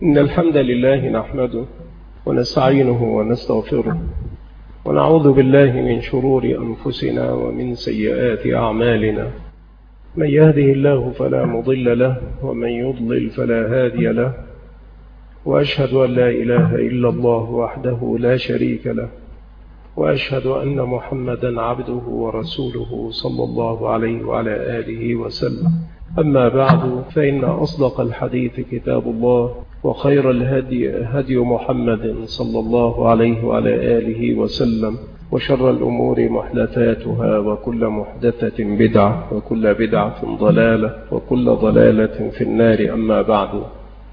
إن الحمد لله نحمده ونستعينه ونستغفره ونعوذ بالله من شرور أنفسنا ومن سيئات أعمالنا. من يهده الله فلا مضل له ومن يضلل فلا هادي له، وأشهد أن لا إله إلا الله وحده لا شريك له، وأشهد أن محمدا عبده ورسوله صلى الله عليه وعلى آله وسلم. أما بعد، فإن أصدق الحديث كتاب الله، وخير الهدي هدي محمد صلى الله عليه وعلى آله وسلم، وشر الأمور محدثاتها، وكل محدثة بدعة، وكل بدعة ضلالة، وكل ضلالة في النار. أما بعد،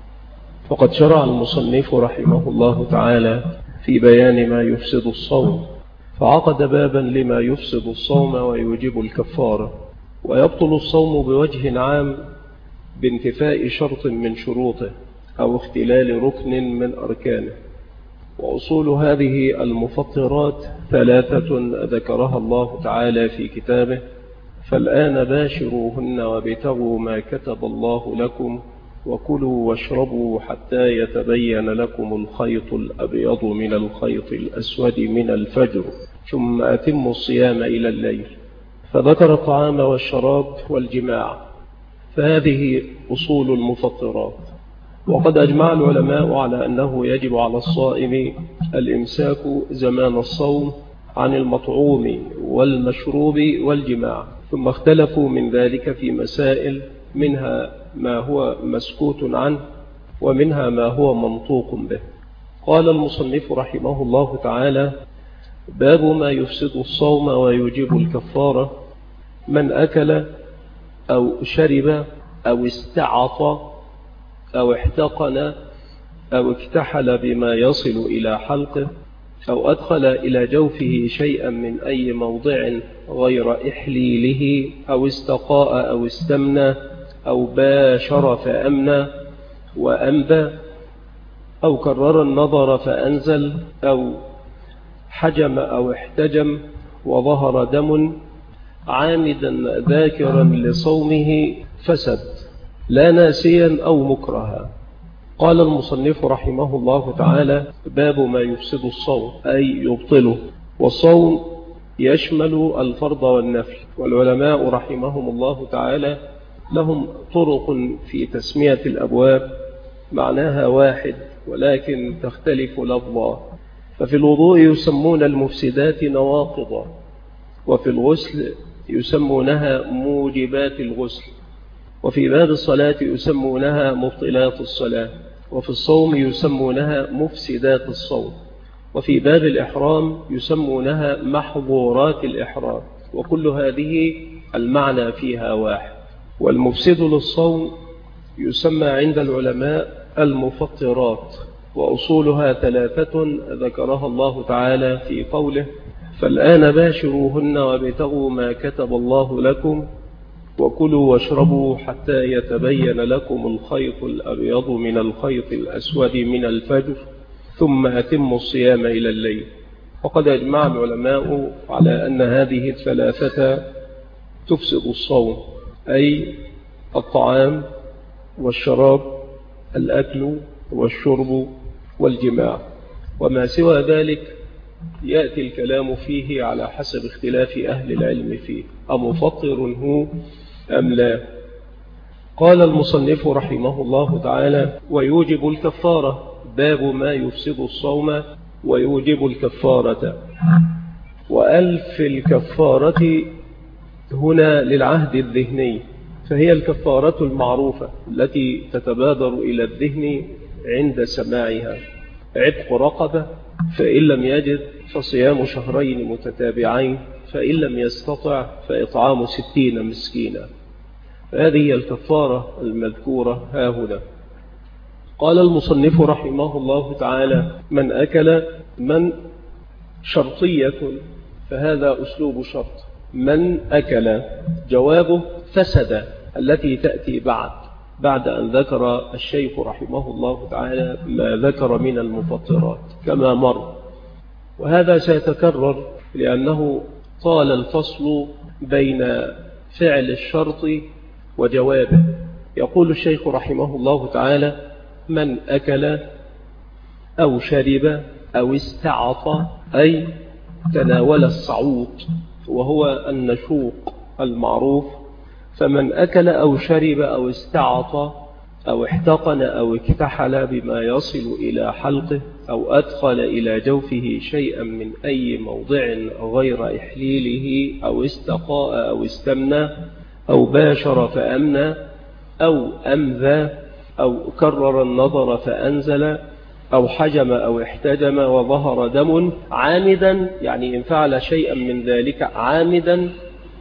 فقد شرع المصنف رحمه الله تعالى في بيان ما يفسد الصوم، فعقد بابا لما يفسد الصوم ويوجب الكفارة. ويبطل الصوم بوجه عام بانتفاء شرط من شروطه أو اختلال ركن من أركانه. وأصول هذه المفطرات ثلاثة ذكرها الله تعالى في كتابه: فالآن باشروهن وابتغوا ما كتب الله لكم وكلوا واشربوا حتى يتبين لكم الخيط الأبيض من الخيط الأسود من الفجر ثم أتموا الصيام إلى الليل. فذكر الطعام والشراب والجماع، فهذه أصول المفطرات. وقد أجمع العلماء على أنه يجب على الصائم الإمساك زمان الصوم عن المطعوم والمشروب والجماع، ثم اختلفوا من ذلك في مسائل، منها ما هو مسكوت عنه ومنها ما هو منطوق به. قال المصنف رحمه الله تعالى: باب ما يفسد الصوم ويوجب الكفارة: من أكل أو شرب أو استعط أو احتقن أو اكتحل بما يصل إلى حلقه، أو أدخل إلى جوفه شيئا من أي موضع غير إحليله، أو استقاء أو استمنى، أو باشر فأمنى وأنبى، أو كرر النظر فأنزل، أو حجم أو احتجم وظهر دم، عامدا ذاكرا لصومه فسد، لا ناسيا أو مكرها. قال المصنف رحمه الله تعالى: باب ما يفسد الصوم أي يبطله. والصوم يشمل الفرض والنفل، والعلماء رحمهم الله تعالى لهم طرق في تسمية الأبواب معناها واحد ولكن تختلف لفظا. ففي الوضوء يسمون المفسدات نواقضا، وفي الغسل يسمونها موجبات الغسل، وفي باب الصلاة يسمونها مبطلات الصلاة، وفي الصوم يسمونها مفسدات الصوم، وفي باب الإحرام يسمونها محظورات الإحرام، وكل هذه المعنى فيها واحد. والمفسد للصوم يسمى عند العلماء المفطرات، وأصولها ثلاثة ذكرها الله تعالى في قوله: فالآن باشروهن وابتغوا ما كتب الله لكم وكلوا واشربوا حتى يتبين لكم الخيط الأبيض من الخيط الأسود من الفجر ثم أتموا الصيام إلى الليل. وقد أجمع العلماء على أن هذه الثلاثة تفسد الصوم، أي الطعام والشراب، الأكل والشرب والجماع. وما سوى ذلك يأتي الكلام فيه على حسب اختلاف أهل العلم فيه، أمفطر هو أم لا. قال المصنف رحمه الله تعالى: ويوجب الكفارة. باب ما يفسد الصوم ويوجب الكفارة. وألف الكفارة هنا للعهد الذهني، فهي الكفارة المعروفة التي تتبادر إلى الذهن عند سماعها: عتق رقبة، فإن لم يجد فصيام شهرين متتابعين، فإن لم يستطع فإطعام 60 مسكينا. هذه الكفارة المذكورة ها هنا. قال المصنف رحمه الله تعالى: من أكل، من شرطية، فهذا أسلوب شرط. من أكل جوابه فسد، التي تأتي بعد أن ذكر الشيخ رحمه الله تعالى ما ذكر من المفطرات كما مر، وهذا سيتكرر لأنه طال الفصل بين فعل الشرط وجوابه. يقول الشيخ رحمه الله تعالى: من أكل أو شرب أو استعطى أي تناول الصعود وهو النشوق المعروف. فمن أكل أو شرب أو استعطى أو احتقن أو اكتحل بما يصل إلى حلقه أو أدخل إلى جوفه شيئا من أي موضع غير إحليله أو استقاء أو استمنى أو باشر فأمنى أو أمذى أو كرر النظر فأنزل أو حجم أو احتجم وظهر دم عامدا، يعني إن فعل شيئا من ذلك عامدا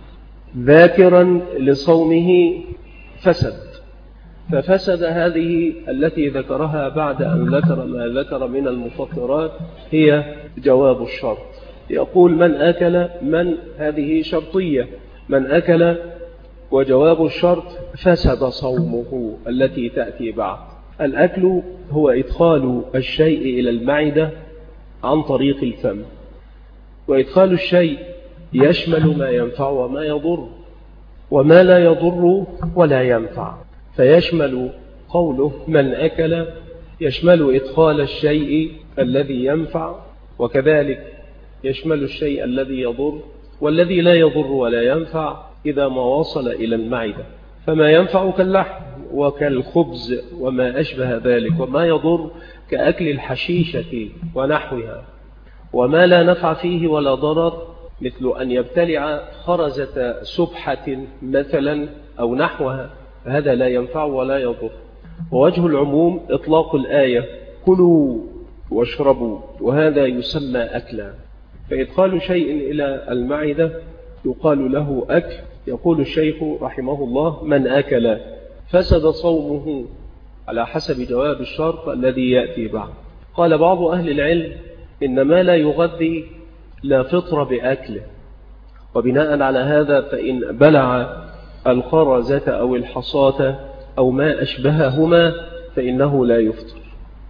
ذاكرا لصومه فسد. ففسد هذه التي ذكرها بعد أن ذكر ما ذكر من المفطرات هي جواب الشرط. يقول من أكل، من هذه شرطية، من أكل وجواب الشرط فسد صومه التي تأتي بعد. الأكل هو إدخال الشيء إلى المعدة عن طريق الفم، وإدخال الشيء يشمل ما ينفع وما يضر وما لا يضر ولا ينفع. فيشمل قوله من أكل يشمل إدخال الشيء الذي ينفع، وكذلك يشمل الشيء الذي يضر والذي لا يضر ولا ينفع إذا ما وصل إلى المعدة. فما ينفع كاللحم وكالخبز وما أشبه ذلك، وما يضر كأكل الحشيشة ونحوها. وما لا نفع فيه ولا ضرر مثل أن يبتلع خرزة سبحة مثلا أو نحوها، فهذا لا ينفع ولا يضر. ووجه العموم إطلاق الآية كلوا واشربوا، وهذا يسمى أكلا. فإدخال شيء إلى المعدة يقال له أكل. يقول الشيخ رحمه الله من أكل فسد صومه على حسب جواب الشرط الذي يأتي بعد. قال بعض أهل العلم إن ما لا يغذي لا فطر بأكله، وبناء على هذا فإن بلع الخرزة أو الحصاة أو ما أشبههما فإنه لا يفطر،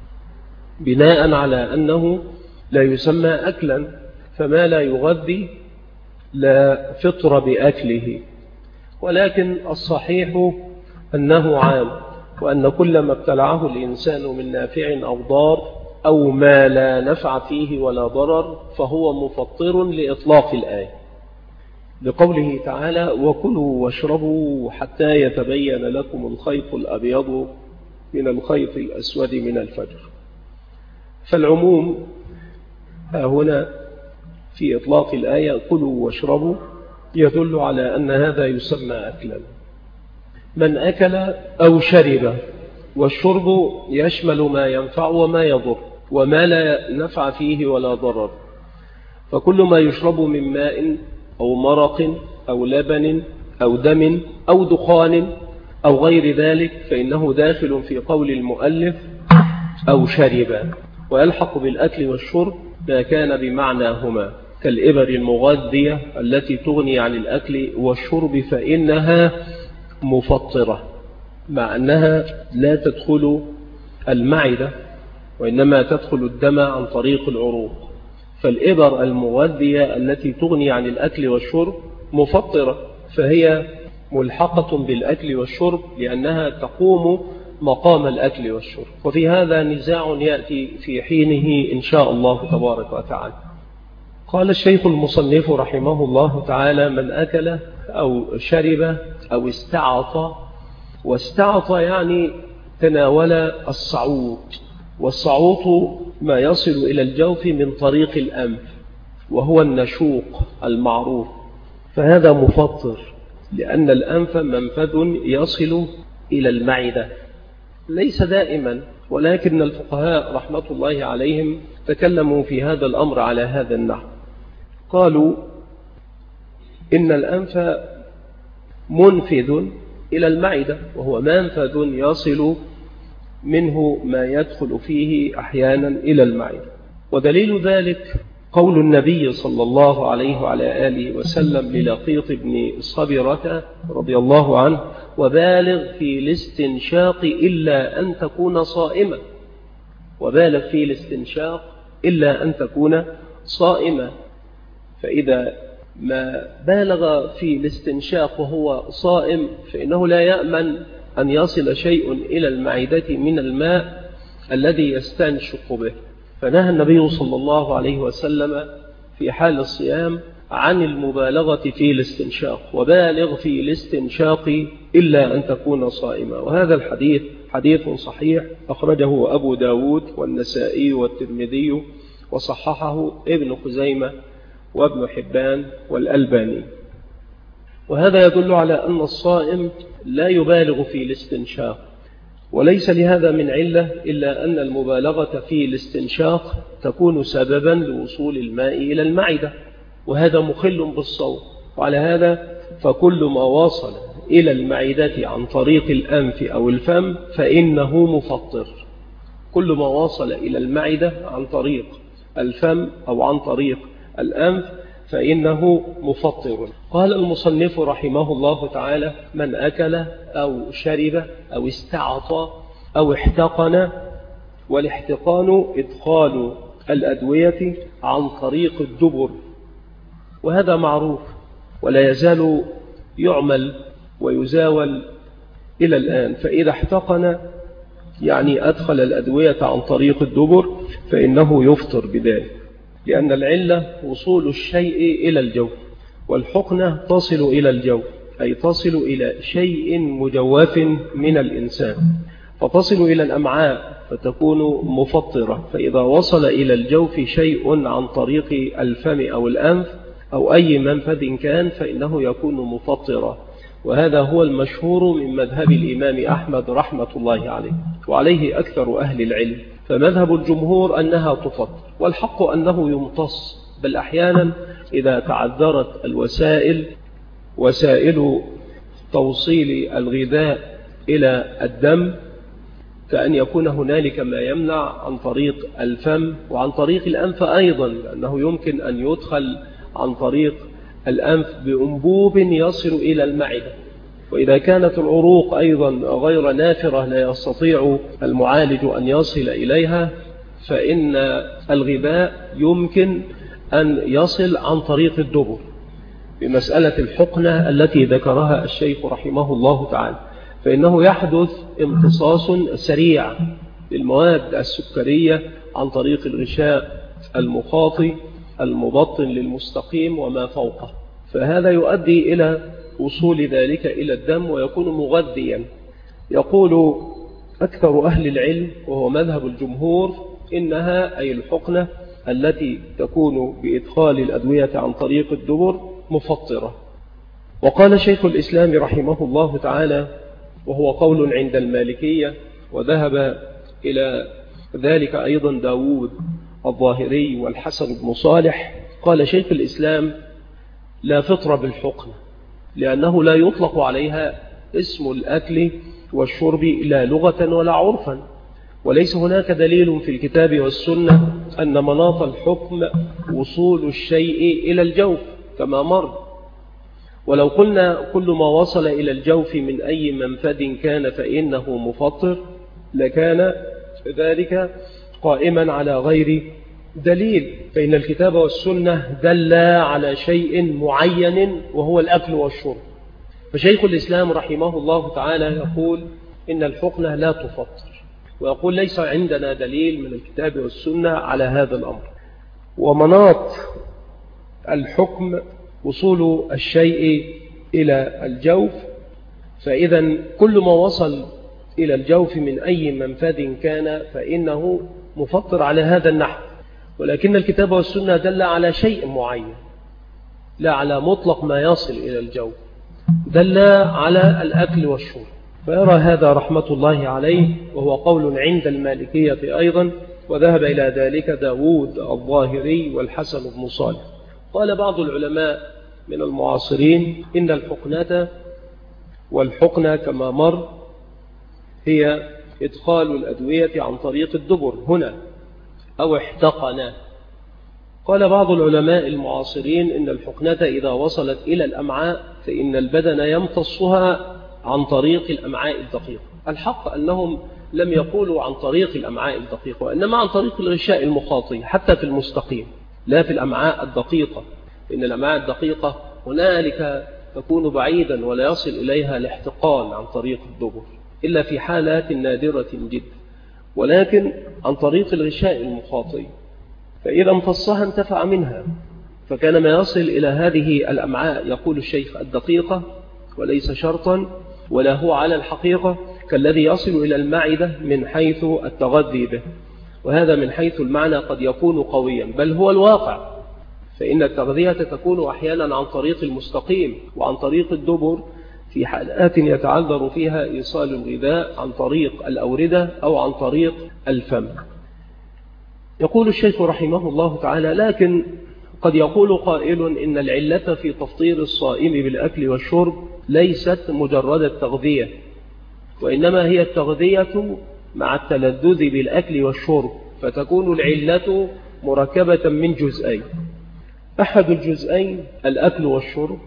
بناء على أنه لا يسمى أكلا. فما لا يغذي لا فطر بأكله. ولكن الصحيح أنه عام، وأن كل ما ابتلعه الإنسان من نافع أو ضار أو ما لا نفع فيه ولا ضرر فهو مفطر لإطلاق الآية، لقوله تعالى وكلوا واشربوا حتى يتبين لكم الخيط الأبيض من الخيط الأسود من الفجر. فالعموم هنا في إطلاق الآية كلوا واشربوا يدل على أن هذا يسمى أكلا. من أكل أو شرب، والشرب يشمل ما ينفع وما يضر وما لا نفع فيه ولا ضرر. فكل ما يشرب من ماء أو مرق أو لبن أو دم أو دخان أو غير ذلك فإنه داخل في قول المؤلف أو شرب. ويلحق بالأكل والشرب ما كان بمعناهما كالإبر المغذية التي تغني عن الأكل والشرب، فإنها مفطرة مع أنها لا تدخل المعدة وإنما تدخل الدم عن طريق العروق. فالإبر المغذية التي تغني عن الأكل والشرب مفطرة، فهي ملحقة بالأكل والشرب لأنها تقوم مقام الأكل والشرب. وفي هذا نزاع يأتي في حينه إن شاء الله تبارك وتعالى. قال الشيخ المصنف رحمه الله تعالى من أكل أو شرب أو استعطى. واستعطى يعني تناول الصعود، والصعود ما يصل إلى الجوف من طريق الأنف وهو النشوق المعروف، فهذا مفطر لأن الأنف منفذ يصل إلى المعدة. ليس دائما، ولكن الفقهاء رحمة الله عليهم تكلموا في هذا الأمر على هذا النحو. قالوا إن الأنف منفذ إلى المعدة، وهو منفذ يصل منه ما يدخل فيه أحيانا إلى المعدة. ودليل ذلك قول النبي صلى الله عليه وعلى آله وسلم للقيط بن صبرة رضي الله عنه وبالغ في الاستنشاق إلا أن تكون صائما. وبالغ في الاستنشاق إلا أن تكون صائما. فإذا ما بالغ في الاستنشاق وهو صائم فإنه لا يأمن أن يصل شيء إلى المعدة من الماء الذي يستنشق به. فنهى النبي صلى الله عليه وسلم في حال الصيام عن المبالغة في الاستنشاق، وبالغ في الاستنشاق إلا أن تكون صائما. وهذا الحديث حديث صحيح أخرجه أبو داود والنسائي والترمذي، وصححه ابن خزيمة وابن حبان والألباني. وهذا يدل على أن الصائم لا يبالغ في الاستنشاق، وليس لهذا من علة إلا أن المبالغة في الاستنشاق تكون سببا لوصول الماء إلى المعدة، وهذا مخل بالصوم. وعلى هذا فكل ما واصل إلى المعدة عن طريق الأنف أو الفم فإنه مفطر. كل ما واصل إلى المعدة عن طريق الفم أو عن طريق الأنف فإنه مفطر. قال المصنف رحمه الله تعالى: من أكل أو شرب أو استعطى أو احتقن. والاحتقان إدخال الأدوية عن طريق الدبر، وهذا معروف ولا يزال يعمل ويزاول إلى الآن. فإذا احتقن يعني أدخل الأدوية عن طريق الدبر فإنه يفطر بذلك، لأن العلة وصول الشيء إلى الجوف، والحقنة تصل إلى الجوف أي تصل إلى شيء مجوف من الإنسان، فتصل إلى الأمعاء فتكون مفطرة. فإذا وصل إلى الجوف شيء عن طريق الفم أو الأنف أو أي منفذ كان فإنه يكون مفطرا. وهذا هو المشهور من مذهب الإمام أحمد رحمة الله عليه، وعليه أكثر أهل العلم. فمذهب الجمهور أنها تفطر، والحق أنه يمتص، بل أحيانا إذا تعذرت الوسائل وسائل توصيل الغذاء إلى الدم كأن يكون هنالك ما يمنع عن طريق الفم وعن طريق الأنف أيضا، لأنه يمكن أن يدخل عن طريق الأنف بأنبوب يصل إلى المعدة. وإذا كانت العروق أيضا غير نافرة لا يستطيع المعالج أن يصل إليها فإن الغذاء يمكن أن يصل عن طريق الدبر بمسألة الحقنة التي ذكرها الشيخ رحمه الله تعالى. فإنه يحدث امتصاص سريع للمواد السكرية عن طريق الغشاء المخاطي المبطن للمستقيم وما فوقه، فهذا يؤدي إلى وصول ذلك إلى الدم ويكون مغذيا. يقول أكثر أهل العلم وهو مذهب الجمهور إنها أي الحقنة التي تكون بإدخال الأدوية عن طريق الدبر مفطرة. وقال شيخ الإسلام رحمه الله تعالى، وهو قول عند المالكية وذهب إلى ذلك أيضا داود الظاهري والحسن بن صالح، قال شيخ الإسلام: لا فطر بالحقنة، لأنه لا يطلق عليها اسم الأكل والشرب لا لغة ولا عرفا، وليس هناك دليل في الكتاب والسنة أن مناط الحكم وصول الشيء إلى الجوف كما مر. ولو قلنا كل ما وصل إلى الجوف من أي منفذ كان فإنه مفطر لكان ذلك قائما على غير دليل، فإن الكتاب والسنة دل على شيء معين وهو الأكل والشرب. فشيخ الإسلام رحمه الله تعالى يقول إن الحقنة لا تفطر، ويقول ليس عندنا دليل من الكتاب والسنة على هذا الأمر. ومناط الحكم وصول الشيء إلى الجوف، فإذا كل ما وصل إلى الجوف من أي منفذ كان فإنه مفطر على هذا النحو. ولكن الكتاب والسنة دل على شيء معين لا على مطلق ما يصل إلى الجوف، دل على الأكل والشرب. فيرى هذا رحمة الله عليه، وهو قول عند المالكية أيضا، وذهب إلى ذلك داود الظاهري والحسن بن صالح. قال بعض العلماء من المعاصرين إن الحقنة والحقنة كما مر هي إدخال الأدوية عن طريق الدبر هنا أو احتقنا. قال بعض العلماء المعاصرين إن الحقنة إذا وصلت إلى الأمعاء فإن البدن يمتصها عن طريق الأمعاء الدقيقة. الحق أنهم لم يقولوا عن طريق الأمعاء الدقيقة، وإنما عن طريق الغشاء المخاطي حتى في المستقيم، لا في الأمعاء الدقيقة، إن الأمعاء الدقيقة هنالك تكون بعيدا ولا يصل إليها الاحتقان عن طريق الدبر إلا في حالات نادرة جدا. ولكن عن طريق الغشاء المخاطي، فإذا امتصها انتفع منها، فكان ما يصل إلى هذه الأمعاء يقول الشيخ الدقيقة وليس شرطا ولا هو على الحقيقة كالذي يصل إلى المعدة من حيث التغذي به، وهذا من حيث المعنى قد يكون قويا، بل هو الواقع، فإن التغذية تكون أحيانا عن طريق المستقيم وعن طريق الدبر في حالات يتعذر فيها إيصال الغذاء عن طريق الأوردة أو عن طريق الفم. يقول الشيخ رحمه الله تعالى: لكن قد يقول قائل إن العلة في تفطير الصائم بالأكل والشرب ليست مجرد التغذية، وإنما هي التغذية مع التلذذ بالأكل والشرب، فتكون العلة مركبة من جزئين: أحد الجزئين الأكل والشرب،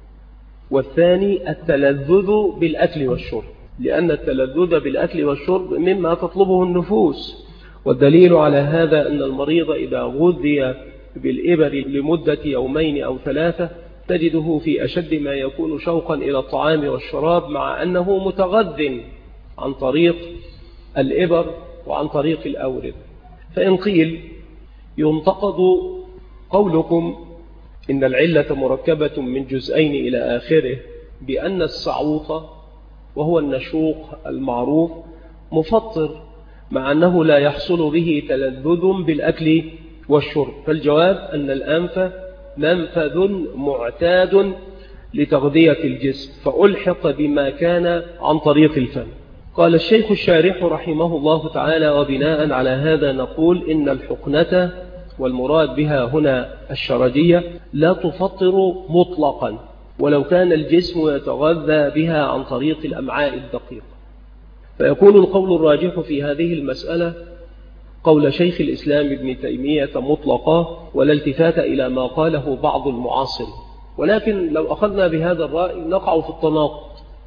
والثاني التلذذ بالأكل والشرب، لأن التلذذ بالأكل والشرب مما تطلبه النفوس. والدليل على هذا أن المريض إذا غذي بالإبر لمدة يومين أو 3 تجده في أشد ما يكون شوقا إلى الطعام والشراب، مع أنه متغذ عن طريق الإبر وعن طريق الأورد. فإن قيل ينتقد قولكم إن العلة مركبة من جزئين إلى آخره بأن السعوط وهو النشوق المعروف مفطر، مع أنه لا يحصل به تلذذ بالأكل والشرب، فالجواب أن الأنف منفذ معتاد لتغذية الجسم، فألحق بما كان عن طريق الفم. قال الشيخ الشارح رحمه الله تعالى: وبناء على هذا نقول إن الحقنة، والمراد بها هنا الشرجية، لا تفطر مطلقا ولو كان الجسم يتغذى بها عن طريق الأمعاء الدقيقة. فيكون القول الراجح في هذه المسألة قول شيخ الإسلام ابن تيمية مطلقا، ولا التفات إلى ما قاله بعض المعاصر. ولكن لو أخذنا بهذا الرأي نقع في التناقض،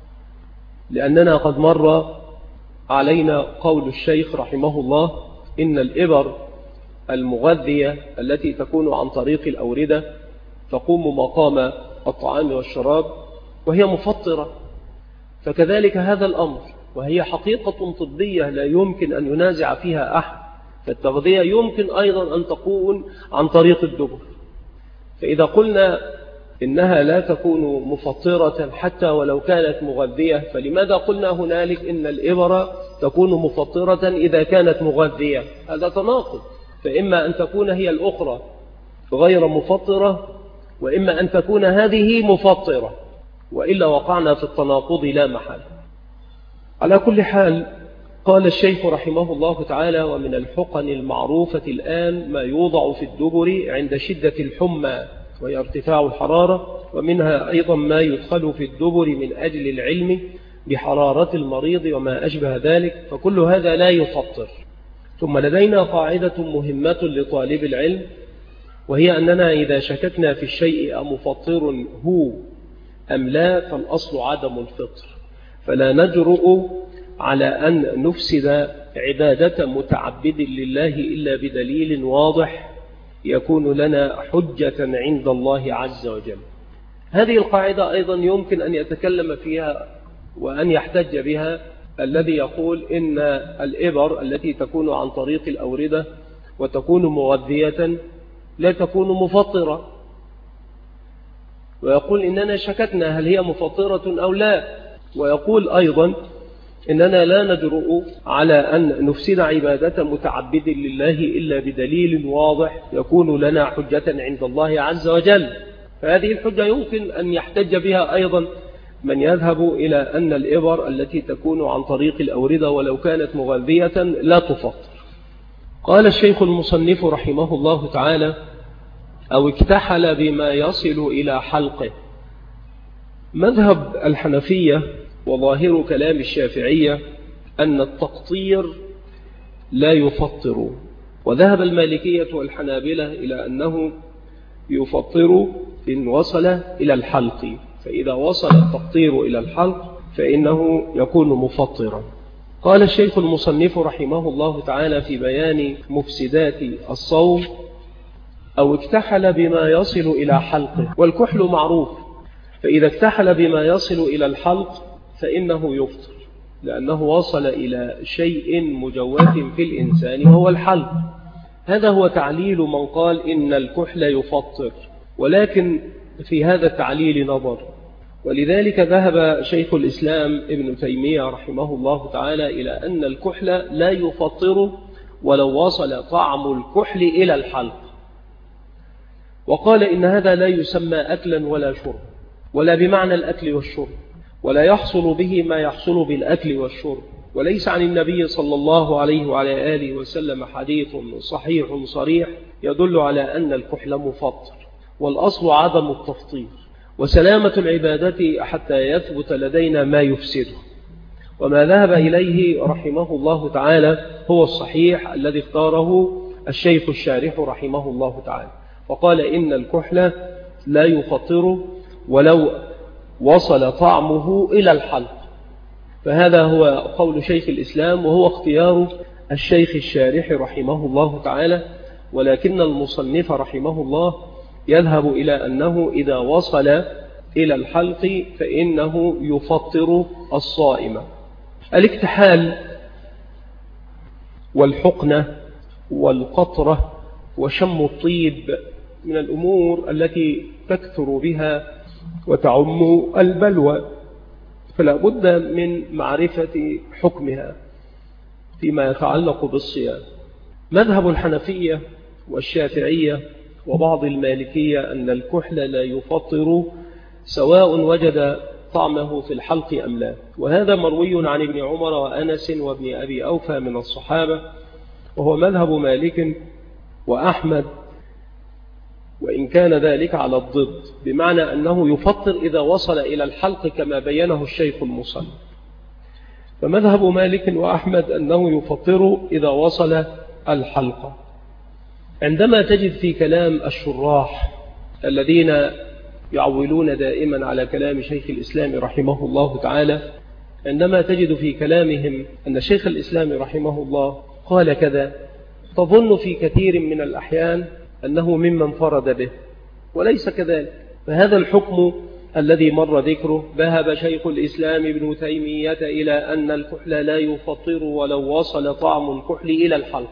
لأننا قد مر علينا قول الشيخ رحمه الله إن الإبر المغذية التي تكون عن طريق الأوردة تقوم مقام الطعام والشراب وهي مفطرة، فكذلك هذا الأمر، وهي حقيقة طبية لا يمكن أن ينازع فيها أحد. فالتغذية يمكن أيضا أن تكون عن طريق الدبر، فإذا قلنا إنها لا تكون مفطرة حتى ولو كانت مغذية، فلماذا قلنا هنالك إن الإبر تكون مفطرة إذا كانت مغذية؟ هذا تناقض، فإما أن تكون هي الأخرى غير مفطرة، وإما أن تكون هذه مفطرة، وإلا وقعنا في التناقض لا محل. على كل حال، قال الشيخ رحمه الله تعالى: ومن الحقن المعروفة الآن ما يوضع في الدبر عند شدة الحمى وهي ارتفاع الحرارة، ومنها أيضا ما يدخل في الدبر من أجل العلم بحرارة المريض وما أشبه ذلك، فكل هذا لا يفطر. ثم لدينا قاعدة مهمة لطالب العلم، وهي أننا إذا شككنا في الشيء أمفطر هو أم لا فالأصل عدم الفطر، فلا نجرؤ على أن نفسد عبادة متعبد لله إلا بدليل واضح يكون لنا حجة عند الله عز وجل. هذه القاعدة أيضا يمكن أن يتكلم فيها وأن يحتج بها الذي يقول إن الإبر التي تكون عن طريق الأوردة وتكون مغذية لا تكون مفطرة، ويقول إننا شككنا هل هي مفطرة أو لا، ويقول أيضا إننا لا نجرؤ على أن نفسد عبادة متعبد لله إلا بدليل واضح يكون لنا حجة عند الله عز وجل. فهذه الحجة يمكن أن يحتج بها أيضا من يذهب إلى أن الإبر التي تكون عن طريق الأوردة ولو كانت مغذية لا تفطر. قال الشيخ المصنف رحمه الله تعالى: أو اكتحل بما يصل إلى حلقه. مذهب الحنفية وظاهر كلام الشافعية أن التقطير لا يفطر، وذهب المالكية والحنابلة إلى أنه يفطر إن وصل إلى الحلق، فإذا وصل التقطير إلى الحلق فإنه يكون مفطرا. قال الشيخ المصنف رحمه الله تعالى في بيان مفسدات الصوم: أو اكتحل بما يصل إلى حلقه. والكحل معروف، فإذا اكتحل بما يصل إلى الحلق فإنه يفطر. لأنه وصل إلى شيء مجوف في الإنسان وهو الحلق. هذا هو تعليل من قال إن الكحل يفطر، ولكن في هذا التعليل نظر. ولذلك ذهب شيخ الإسلام ابن تيمية رحمه الله تعالى إلى أن الكحل لا يفطر ولو وصل طعم الكحل إلى الحلق، وقال إن هذا لا يسمى أكلا ولا شرب، ولا بمعنى الأكل والشرب، ولا يحصل به ما يحصل بالأكل والشرب، وليس عن النبي صلى الله عليه وعلى آله وسلم حديث صحيح صريح يدل على أن الكحل مفطر. والأصل عدم التفطير وسلامة العبادة حتى يثبت لدينا ما يفسده. وما ذهب إليه رحمه الله تعالى هو الصحيح الذي اختاره الشيخ الشارح رحمه الله تعالى، وقال إن الكحل لا يفطر ولو وصل طعمه إلى الحلق. فهذا هو قول شيخ الإسلام، وهو اختيار الشيخ الشارح رحمه الله تعالى. ولكن المصنف رحمه الله يذهب إلى أنه إذا وصل إلى الحلق فإنه يفطر الصائم. الاكتحال والحقنة والقطرة وشم الطيب من الأمور التي تكثر بها وتعم البلوى، فلا بد من معرفة حكمها فيما يتعلق بالصيام. مذهب الحنفية والشافعية وبعض المالكية أن الكحل لا يفطر سواء وجد طعمه في الحلق أم لا، وهذا مروي عن ابن عمر وأنس وابن أبي أوفى من الصحابة، وهو مذهب مالك وأحمد، وإن كان ذلك على الضد، بمعنى أنه يفطر إذا وصل إلى الحلق كما بينه الشيخ المصنف. فمذهب مالك وأحمد أنه يفطر إذا وصل الحلق. عندما تجد في كلام الشراح الذين يعولون دائما على كلام شيخ الإسلام رحمه الله تعالى، عندما تجد في كلامهم أن شيخ الإسلام رحمه الله قال كذا، تظن في كثير من الأحيان أنه ممن فرد به، وليس كذلك. فهذا الحكم الذي مر ذكره ذهب شيخ الإسلام ابن تيمية إلى أن الكحل لا يفطر ولو وصل طعم الكحل إلى الحلق،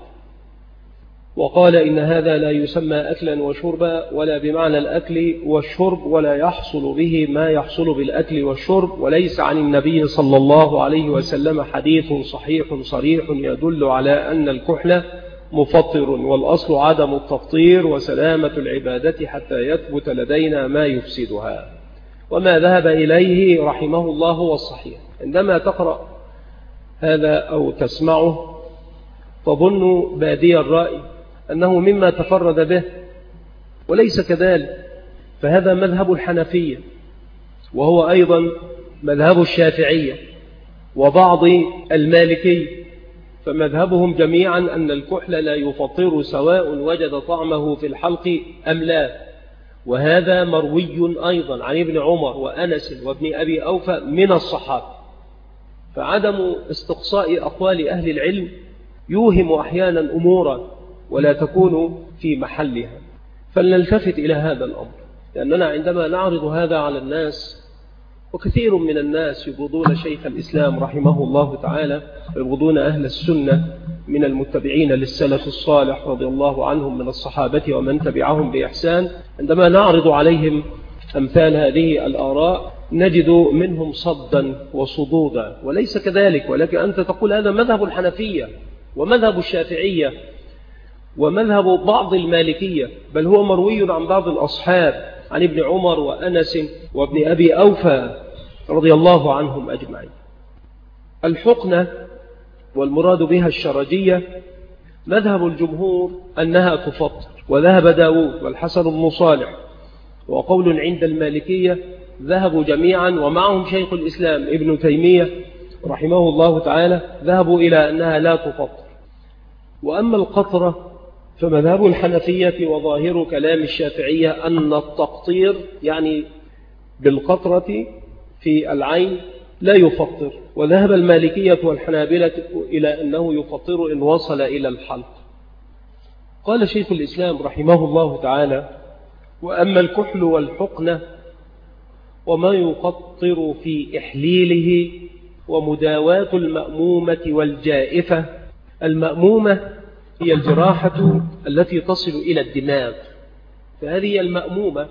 وقال إن هذا لا يسمى أكلا وشربا ولا بمعنى الأكل والشرب، ولا يحصل به ما يحصل بالأكل والشرب، وليس عن النبي صلى الله عليه وسلم حديث صحيح صريح يدل على أن الكحل مفطر، والأصل عدم التفطير وسلامة العبادة حتى يثبت لدينا ما يفسدها. وما ذهب إليه رحمه الله هو الصحيح. عندما تقرأ هذا أو تسمعه تظن بادي الرأي أنه مما تفرد به، وليس كذلك. فهذا مذهب الحنفية، وهو أيضا مذهب الشافعية وبعض المالكي، فمذهبهم جميعا أن الكحل لا يفطر سواء وجد طعمه في الحلق أم لا. وهذا مروي أيضا عن ابن عمر وأنس وابن أبي أوفى من الصحابة. فعدم استقصاء أقوال أهل العلم يوهم أحيانا أمورا ولا تكون في محلها، فلنلتفت إلى هذا الأمر، لأننا عندما نعرض هذا على الناس، وكثير من الناس يبغضون شيخ الإسلام رحمه الله تعالى، يبغضون أهل السنة من المتبعين للسلف الصالح رضي الله عنهم من الصحابة ومن تبعهم بإحسان، عندما نعرض عليهم أمثال هذه الآراء نجد منهم صدا وصدودا، وليس كذلك. ولكن أنت تقول هذا مذهب الحنفية ومذهب الشافعية ومذهب بعض المالكية، بل هو مروي عن بعض الأصحاب عن ابن عمر وأنس وابن أبي أوفى رضي الله عنهم أجمعين. الحقنة والمراد بها الشرجية مذهب الجمهور أنها تفطر، وذهب داود والحسن بن صالح، وقول عند المالكية ذهبوا جميعا ومعهم شيخ الإسلام ابن تيمية رحمه الله تعالى ذهبوا إلى أنها لا تفطر. وأما القطرة فمذهب الحنفية وظاهر كلام الشافعية أن التقطير يعني بالقطرة في العين لا يفطر، وذهب المالكية والحنابلة إلى أنه يفطر إن وصل إلى الحلق. قال شيخ الإسلام رحمه الله تعالى: وأما الكحل والحقنة وما يقطر في إحليله ومداواة المأمومة والجائفة. المأمومة هي الجراحة التي تصل إلى الدماغ، فهذه المأمومة.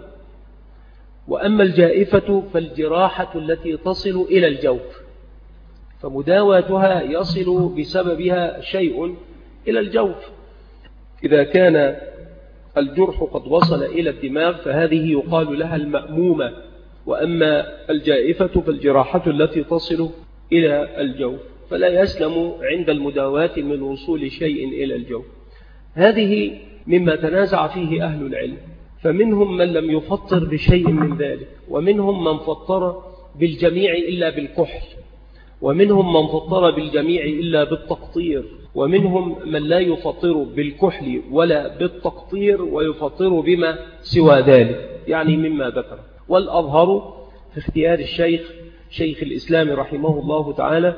وأما الجائفة فالجراحة التي تصل إلى الجوف، فمداواتها يصل بسببها شيء إلى الجوف. إذا كان الجرح قد وصل إلى الدماغ فهذه يقال لها المأمومة. وأما الجائفة فالجراحة التي تصل إلى الجوف، فلا يسلم عند المداواة من وصول شيء إلى الجوف. هذه مما تنازع فيه أهل العلم، فمنهم من لم يفطر بشيء من ذلك، ومنهم من فطر بالجميع إلا بالكحل، ومنهم من فطر بالجميع إلا بالتقطير، ومنهم من لا يفطر بالكحل ولا بالتقطير ويفطر بما سوى ذلك، يعني مما ذكر. والأظهر في اختيار شيخ الإسلام رحمه الله تعالى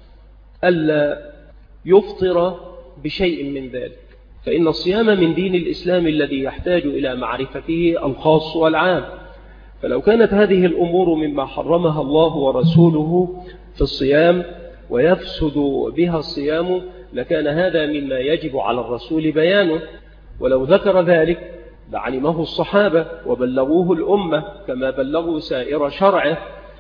ألا يفطر بشيء من ذلك، فإن الصيام من دين الإسلام الذي يحتاج إلى معرفته الخاص والعام. فلو كانت هذه الأمور مما حرمها الله ورسوله في الصيام ويفسد بها الصيام لكان هذا مما يجب على الرسول بيانه، ولو ذكر ذلك لعلمه الصحابة وبلغوه الأمة كما بلغوا سائر شرعه.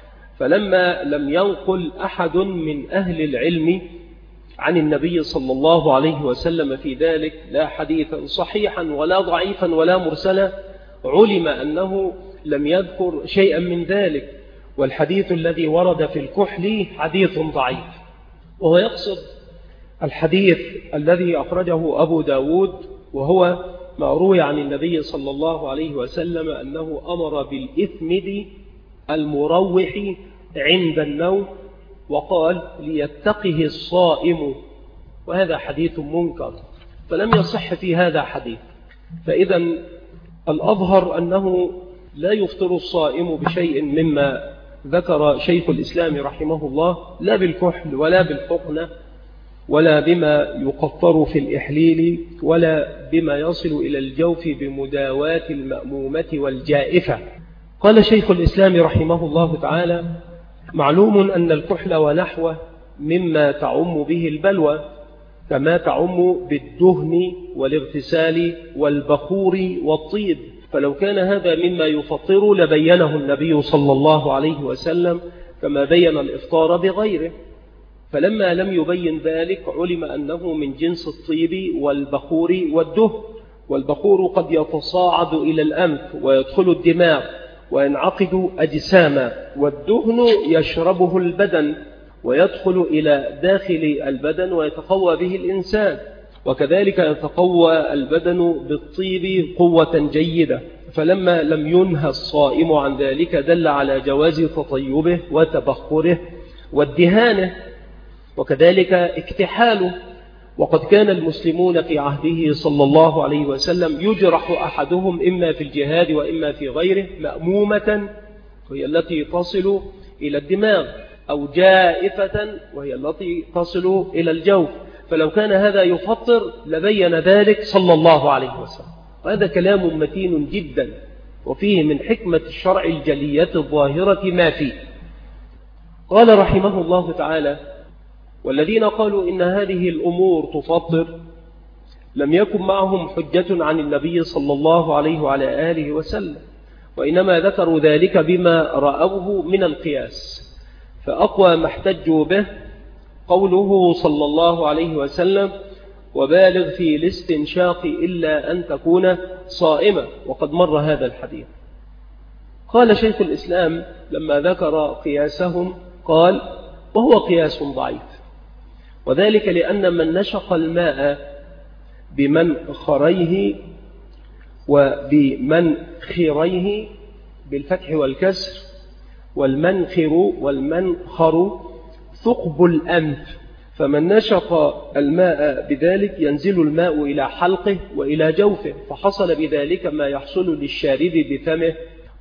فلما لم ينقل أحد من أهل العلم عن النبي صلى الله عليه وسلم في ذلك لا حديثا صحيحا ولا ضعيفا ولا مرسلا، علم أنه لم يذكر شيئا من ذلك. والحديث الذي ورد في الكحل حديث ضعيف، وهو يقصد الحديث الذي أخرجه أبو داود، وهو ما روي عن النبي صلى الله عليه وسلم أنه أمر بالإثمد المروح عند النوم وقال ليتقه الصائم، وهذا حديث منكر فلم يصح في هذا حديث. فإذا الأظهر أنه لا يفطر الصائم بشيء مما ذكر شيخ الإسلام رحمه الله، لا بالكحل ولا بالحقنة ولا بما يقطر في الإحليل ولا بما يصل إلى الجوف بمداواة المأمومة والجائفة. قال شيخ الإسلام رحمه الله تعالى: معلوم أن الكحل ونحوه مما تعم به البلوى، كما تعم بالدهن والاغتسال والبخور والطيب، فلو كان هذا مما يفطر لبينه النبي صلى الله عليه وسلم كما بين الإفطار بغيره. فلما لم يبين ذلك علم أنه من جنس الطيب والبخور والدهن. والبخور قد يتصاعد إلى الأنف ويدخل الدماغ وينعقد أجساما، والدهن يشربه البدن ويدخل إلى داخل البدن ويتقوى به الإنسان، وكذلك يتقوى البدن بالطيب قوة جيدة. فلما لم ينهى الصائم عن ذلك دل على جواز تطيبه وتبخره وادهانه، وكذلك اكتحاله. وقد كان المسلمون في عهده صلى الله عليه وسلم يجرح أحدهم إما في الجهاد وإما في غيره مأمومة وهي التي تصل إلى الدماغ، أو جائفة وهي التي تصل إلى الجوف. فلو كان هذا يفطر لبين ذلك صلى الله عليه وسلم. وهذا كلام متين جدا وفيه من حكمة الشرع الجلية الظاهرة ما فيه. قال رحمه الله تعالى: والذين قالوا إن هذه الأمور تفطر لم يكن معهم حجة عن النبي صلى الله عليه وعلى آله وسلم، وإنما ذكروا ذلك بما رأوه من القياس. فأقوى ما احتجوا به قوله صلى الله عليه وسلم: وبالغ في الاستنشاق إلا أن تكون صائمة، وقد مر هذا الحديث. قال شيخ الإسلام لما ذكر قياسهم قال: وهو قياس ضعيف، وذلك لأن من نشق الماء بمنخريه وبمنخريه بالفتح والكسر، والمنخر والمنخر ثقب الأنف، فمن نشق الماء بذلك ينزل الماء إلى حلقه وإلى جوفه، فحصل بذلك ما يحصل للشارب بفمه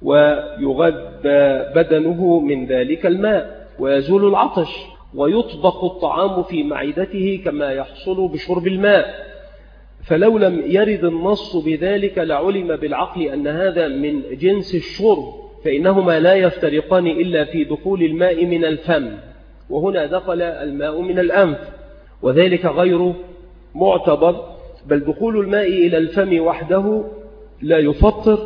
ويغذى بدنه من ذلك الماء ويزول العطش، ويطبخ الطعام في معدته كما يحصل بشرب الماء. فلو لم يرد النص بذلك لعلم بالعقل أن هذا من جنس الشرب، فإنهما لا يفترقان إلا في دخول الماء من الفم وهنا دخل الماء من الأنف، وذلك غير معتبر، بل دخول الماء إلى الفم وحده لا يفطر،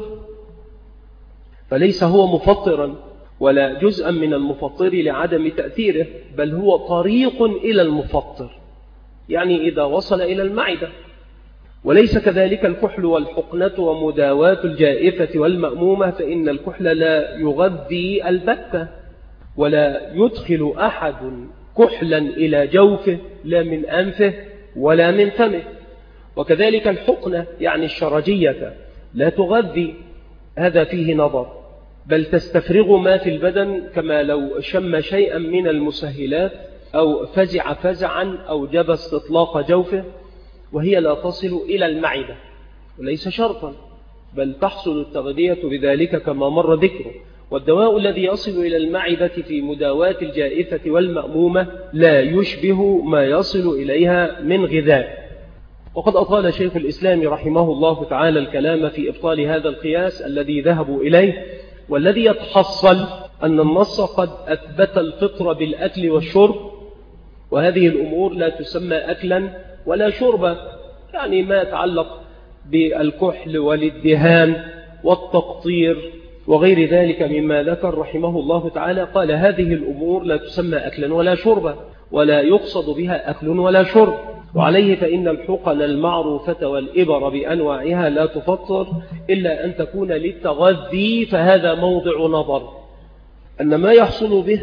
فليس هو مفطرا ولا جزءا من المفطر لعدم تأثيره، بل هو طريق إلى المفطر، يعني إذا وصل إلى المعدة. وليس كذلك الكحل والحقنة ومداواة الجائفة والمأمومة، فإن الكحل لا يغذي البتة، ولا يدخل أحد كحلا إلى جوفه لا من أنفه ولا من فمه. وكذلك الحقنة يعني الشرجية لا تغذي، هذا فيه نظر، بل تستفرغ ما في البدن، كما لو شم شيئا من المسهلات أو فزع فزعا أو جب استطلاق جوفه، وهي لا تصل إلى المعدة، وليس شرطا، بل تحصل التغذية بذلك كما مر ذكره. والدواء الذي يصل إلى المعدة في مداواة الجائفة والمأمومة لا يشبه ما يصل إليها من غذاء. وقد أطال شيخ الإسلام رحمه الله تعالى الكلام في إبطال هذا القياس الذي ذهبوا إليه، والذي يتحصل أن النص قد أثبت الفطر بالأكل والشرب، وهذه الأمور لا تسمى أكلا ولا شربا، يعني ما يتعلق بالكحل والادهان والتقطير وغير ذلك مما ذكر رحمه الله تعالى. قال هذه الأمور لا تسمى أكلا ولا شربا، ولا يقصد بها أكل ولا شرب. وعليه فإن الحقن المعروفة والإبر بأنواعها لا تفطر إلا أن تكون للتغذي، فهذا موضع نظر، أن ما يحصل به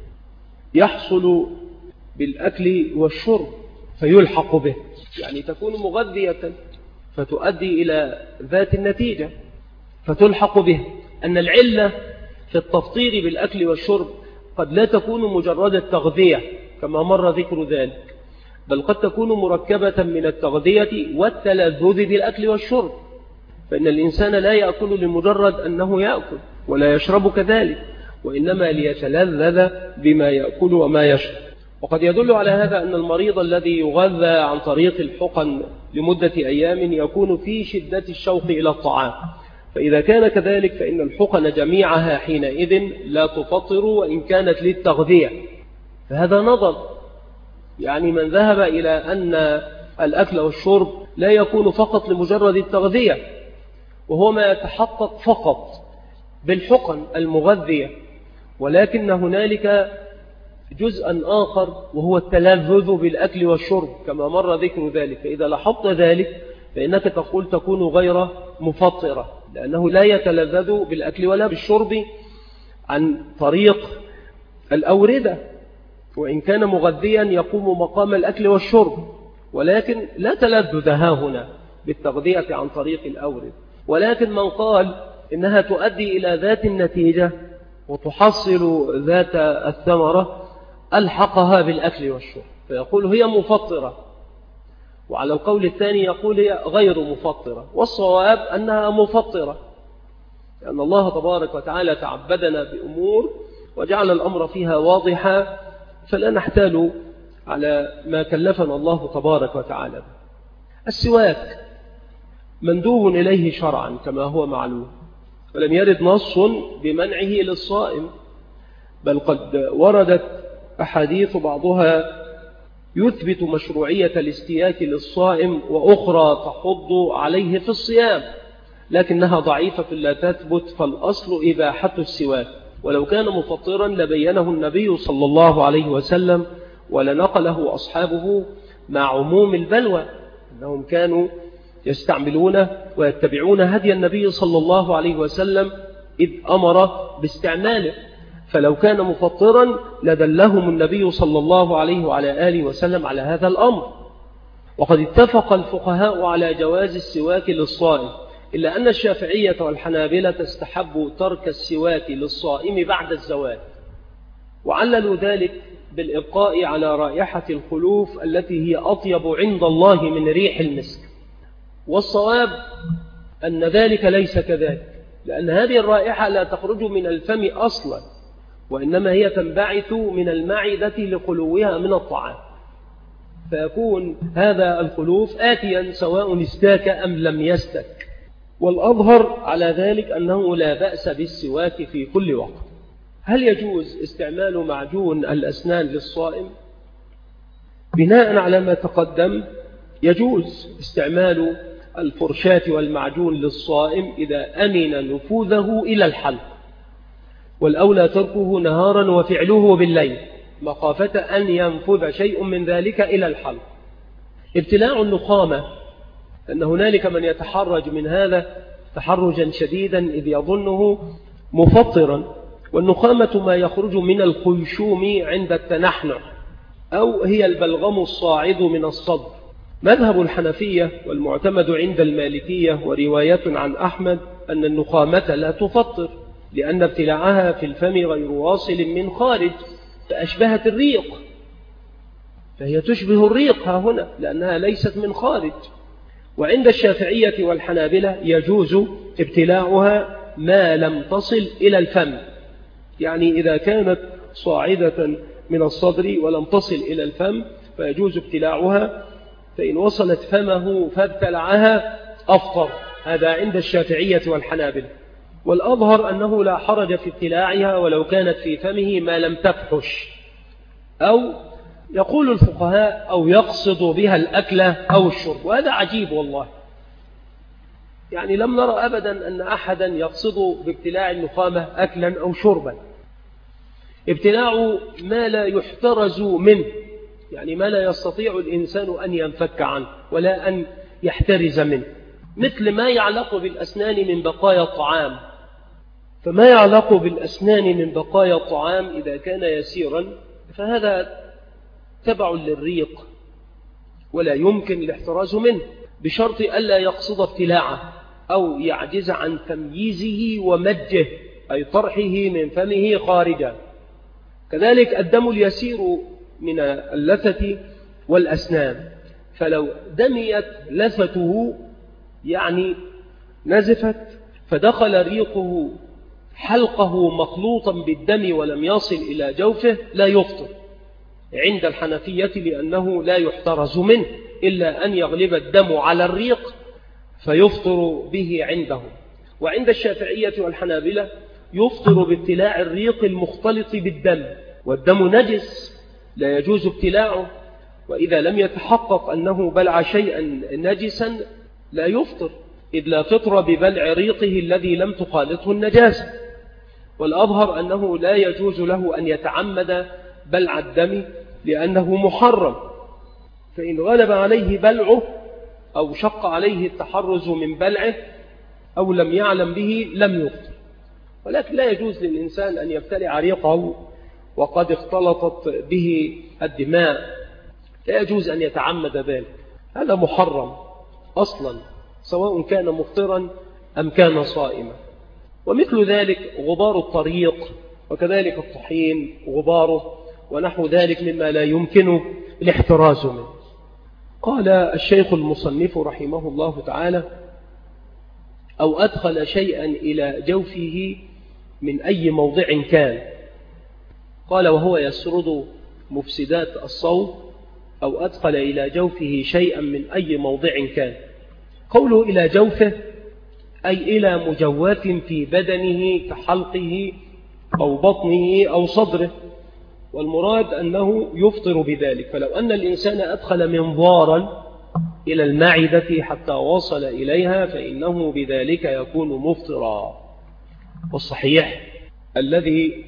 يحصل بالأكل والشرب فيلحق به، يعني تكون مغذية فتؤدي إلى ذات النتيجة فتلحق به. أن العلة في التفطير بالأكل والشرب قد لا تكون مجرد التغذية كما مر ذكر ذلك، بل قد تكون مركبة من التغذية والتلذذ بالأكل والشرب، فإن الإنسان لا يأكل لمجرد أنه يأكل ولا يشرب كذلك، وإنما ليتلذذ بما يأكل وما يشرب. وقد يدل على هذا أن المريض الذي يغذى عن طريق الحقن لمدة أيام يكون في شدة الشوق إلى الطعام، فإذا كان كذلك فإن الحقن جميعها حينئذ لا تفطر وإن كانت للتغذية. فهذا نظر، يعني من ذهب إلى أن الأكل والشرب لا يكون فقط لمجرد التغذية، وهو ما يتحقق فقط بالحقن المغذية، ولكن هنالك جزءا آخر وهو التلذذ بالأكل والشرب كما مر ذكر ذلك. فإذا لاحظت ذلك فإنك تقول تكون غير مفطرة، لأنه لا يتلذذ بالأكل ولا بالشرب عن طريق الأوردة، وإن كان مغذيا يقوم مقام الأكل والشرب، ولكن لا تلذذ هنا بالتغذية عن طريق الأورد. ولكن من قال إنها تؤدي إلى ذات النتيجة وتحصل ذات الثمرة ألحقها بالأكل والشرب فيقول هي مفطرة، وعلى القول الثاني يقول هي غير مفطرة، والصواب أنها مفطرة، لأن الله تبارك وتعالى تعبدنا بأمور وجعل الأمر فيها واضحا، فلا نحتال على ما كلفنا الله تبارك وتعالى. السواك مندوب إليه شرعا كما هو معلوم، ولم يرد نص بمنعه للصائم، بل قد وردت أحاديث بعضها يثبت مشروعية الاستياك للصائم، وأخرى تحض عليه في الصيام، لكنها ضعيفة لا تثبت، فالأصل إباحة السواك. ولو كان مفطرا لبينه النبي صلى الله عليه وسلم ولنقله أصحابه مع عموم البلوى، أنهم كانوا يستعملون ويتبعون هدي النبي صلى الله عليه وسلم إذ أمر باستعماله، فلو كان مفطرا لدلهم النبي صلى الله عليه وعلى آله وسلم على هذا الأمر. وقد اتفق الفقهاء على جواز السواك للصائم، إلا أن الشافعية والحنابلة استحبوا ترك السواك للصائم بعد الزوال، وعللوا ذلك بالإبقاء على رائحة الخلوف التي هي أطيب عند الله من ريح المسك. والصواب أن ذلك ليس كذلك، لأن هذه الرائحة لا تخرج من الفم أصلا، وإنما هي تنبعث من المعدة لخلوها من الطعام، فيكون هذا الخلوف آتيا سواء استاك أم لم يستك. والأظهر على ذلك أنه لا بأس بالسواك في كل وقت، هل يجوز استعمال معجون الأسنان للصائم؟ بناء على ما تقدم يجوز استعمال الفرشاة والمعجون للصائم إذا أمن نفوذه إلى الحلق، والأولى تركه نهارا وفعله بالليل مخافة أن ينفذ شيء من ذلك إلى الحلق. ابتلاع النخامة، أن هنالك من يتحرج من هذا تحرجا شديدا إذ يظنه مفطرا، والنخامة ما يخرج من الخيشوم عند التنحنح، أو هي البلغم الصاعد من الصدر. مذهب الحنفية والمعتمد عند المالكية ورواية عن أحمد أن النخامة لا تفطر، لأن ابتلاعها في الفم غير واصل من خارج، فأشبهت الريق، فهي تشبه الريق ها هنا لأنها ليست من خارج. وعند الشافعية والحنابلة يجوز ابتلاعها ما لم تصل إلى الفم، يعني إذا كانت صاعدة من الصدر ولم تصل إلى الفم فيجوز ابتلاعها، فإن وصلت فمه فابتلعها أفطر. هذا عند الشافعية والحنابلة. والأظهر أنه لا حرج في ابتلاعها ولو كانت في فمه ما لم تفحش، أو يقول الفقهاء أو يقصد بها الأكلة أو الشرب. وهذا عجيب والله، يعني لم نرى أبدا أن أحدا يقصد بابتلاع النخامة أكلا أو شربا. ابتلاع ما لا يحترز منه، يعني ما لا يستطيع الإنسان أن ينفك عنه ولا أن يحترز منه، مثل ما يعلق بالأسنان من بقايا الطعام. فما يعلق بالأسنان من بقايا الطعام إذا كان يسيرا فهذا تبع للريق ولا يمكن الاحتراز منه، بشرط ألا يقصد ابتلاعه أو يعجز عن تمييزه ومجه، أي طرحه من فمه خارجا. كذلك الدم اليسير من اللثة والأسنان، فلو دميت لثته يعني نزفت فدخل ريقه حلقه مخلوطا بالدم ولم يصل إلى جوفه لا يفطر عند الحنفية، لأنه لا يحترز منه إلا أن يغلب الدم على الريق فيفطر به عندهم. وعند الشافعية والحنابلة يفطر بابتلاع الريق المختلط بالدم، والدم نجس لا يجوز ابتلاعه، وإذا لم يتحقق أنه بلع شيئا نجسا لا يفطر، إذ لا فطر ببلع ريقه الذي لم تخالطه النجاسة. والأظهر أنه لا يجوز له أن يتعمد بلع الدم لأنه محرم، فإن غلب عليه بلعه أو شق عليه التحرز من بلعه أو لم يعلم به لم يفطر. ولكن لا يجوز للإنسان أن يبتلع ريقه وقد اختلطت به الدماء، لا يجوز أن يتعمد ذلك، هذا محرم أصلا سواء كان مفطرا أم كان صائما. ومثل ذلك غبار الطريق، وكذلك الطحين غباره ونحو ذلك مما لا يمكن الاحتراز منه. قال الشيخ المصنف رحمه الله تعالى: أو أدخل شيئا إلى جوفه من أي موضع كان. قال: وهو يسرد مفسدات الصوم، أو أدخل إلى جوفه شيئا من أي موضع كان. قوله إلى جوفه أي إلى مجوات في بدنه كحلقه أو بطنه أو صدره، والمراد أنه يفطر بذلك. فلو أن الإنسان أدخل منظارا إلى المعدة حتى وصل إليها فإنه بذلك يكون مفطرا. والصحيح الذي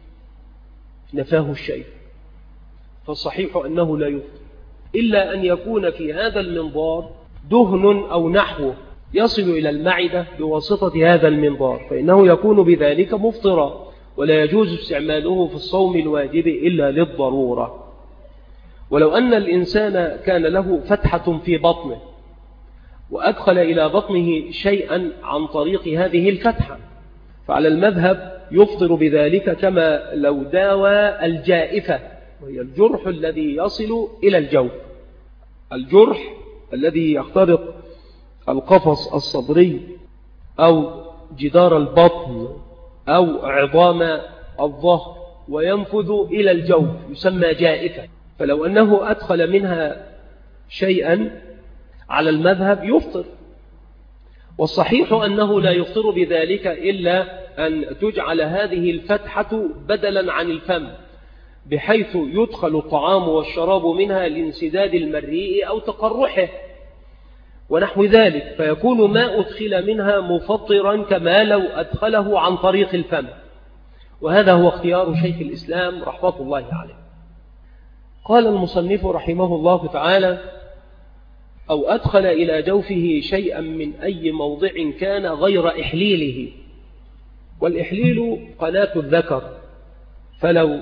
نفاه الشيء، فالصحيح أنه لا يفطر إلا أن يكون في هذا المنظار دهن أو نحوه يصل إلى المعدة بواسطة هذا المنظار، فإنه يكون بذلك مفطرا، ولا يجوز استعماله في الصوم الواجب إلا للضرورة. ولو أن الإنسان كان له فتحة في بطنه وأدخل إلى بطنه شيئا عن طريق هذه الفتحة فعلى المذهب يفطر بذلك، كما لو داوى الجائفة، وهي الجرح الذي يصل إلى الجوف، الجرح الذي يخترق القفص الصدري أو جدار البطن أو عظام الظهر وينفذ إلى الجوف يسمى جائفة. فلو أنه أدخل منها شيئا على المذهب يفطر. والصحيح أنه لا يفطر بذلك إلا أن تجعل هذه الفتحة بدلا عن الفم، بحيث يدخل الطعام والشراب منها لانسداد المريء أو تقرحه ونحو ذلك، فيكون ما أدخل منها مفطرا كما لو أدخله عن طريق الفم. وهذا هو اختيار شيخ الإسلام رحمة الله عليه. قال المصنف رحمه الله تعالى: أو أدخل إلى جوفه شيئا من أي موضع كان غير إحليله. والإحليل قناة الذكر، فلو